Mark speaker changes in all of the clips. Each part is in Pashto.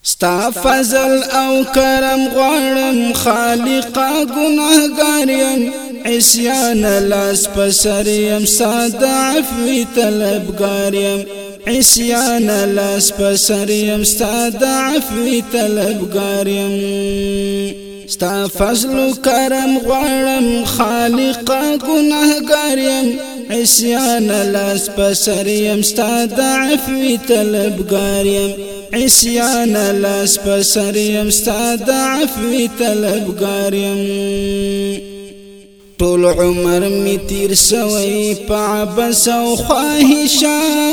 Speaker 1: ستا فضل او کرم غواړم خالقا گناهګار یم عصیان لاس پسر یم ستا د عفو طلبګار یم عصیان لاس پسر یم ستا د عفو طلبګار یم ستا فضل و کرم غواړم خالقا گناهګار یم عصیان لاس پسر یم ستا د عفو طلبګار یم عصیان لاس پسر یم ستا د عفو طلبګار یم طول عمر می تیر سوی په عبس او خواهشاتو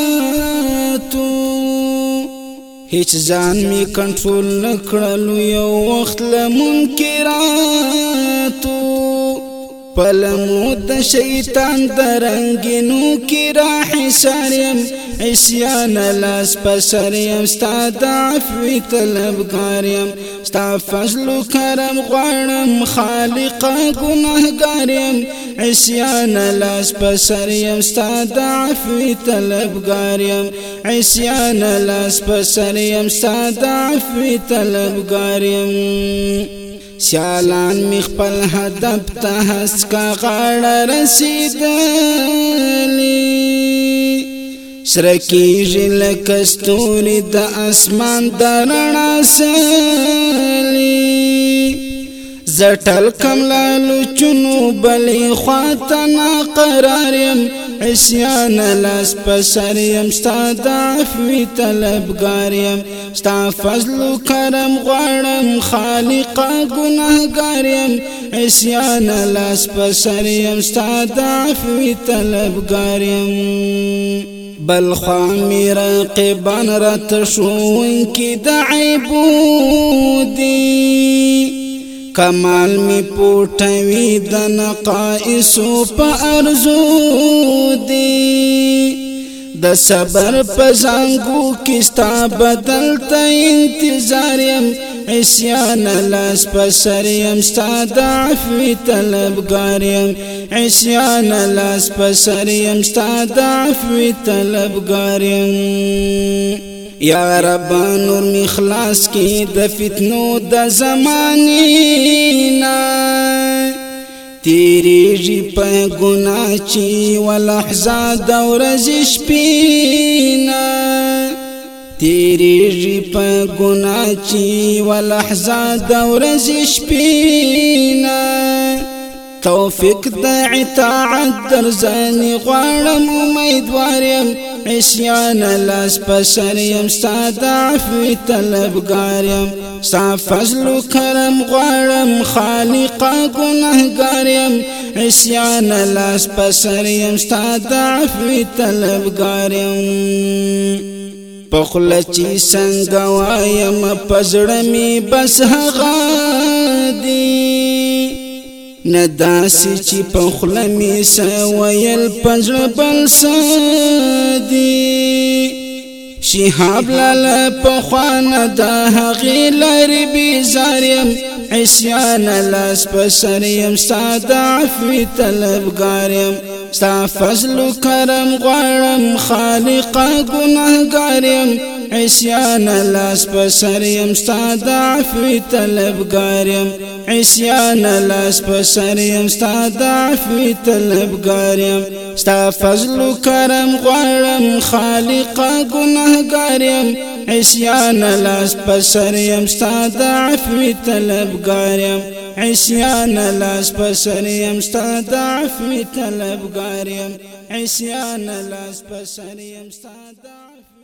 Speaker 1: هیڅ ځان می کنټرول نکړلو یو وخت له منکراتو پلمو د شیطان درنګینو کی راح ساریم عصیان لاس پسر یم ستا د عفو طلبګار یم ستا فضل و کرم غواړم خالقا گناهګار یم عصیان لاس پسر یم ستا د عفو طلبګار یم عصیان لاس پسر یم ستا د عفو طلبګار یم سیالان می خپل هدف ته هسکا غاړه رسیدلی سرکیږي لکه ستوري د اسمان د رڼا سلی زټل کم لالو چونو بلې خواته ناقرار یم عصیان لاس پسر یم ستا د عفو طلبګار یم ستا فضل و کرم غواړم خالقا گناهګار یم عصیان لاس پسر یم ستا د عفو طلبګار یم بل خوا می رقیبان رات شوونکي د عیبو دي کمال می پوټوي د نقائصو په ارزو دي د صبر په زنګو کې ستا بدل ته انتظار یم عصیان لاس پسر یم ستا د عفو طلبګار یم عصیان لاس پسر یم ستا د عفو طلبګار یم یا رب نور می خلاص کی د فتنو د زمانینا تیریږي په ګناه چې ولحظه د ورځې شپینا تیریږي په ګناه چې ولحظه د ورځې شپینا توفیق د اطاعت درځنی غواړم امیدوار یم عصیان لاس پسر یم ستا د عفو طلبګار یم ستا فضل و کرم غواړم خالقا گناهګار یم عصیان لاس پسر یم ستا د عفو طلبګار یم پخله چې څنګه وایم په زړه مې بس هغه دی نداسی چی پخله می سویل پزر بل سادی شیحاب لالا پخوان دا حقی لاری بیزاریم عصیان لاس پسریم ستا د عفو طلبګار یم ستا فضل و کرم غواړم خالقا گناهګار یم عصیان لاس پسر یم ستا د عفو طلبګار یم عصیان لاس پسر یم ستا د عفو طلبګار یم ستا فضل و کرم غواړم خالقا گناهګار یم عصیان لاس پسر یم ستا د عفو طلبګار یم عصیان لاس پسر یم ستا د عفو طلبګار یم عصیان لاس پسر یم ستا د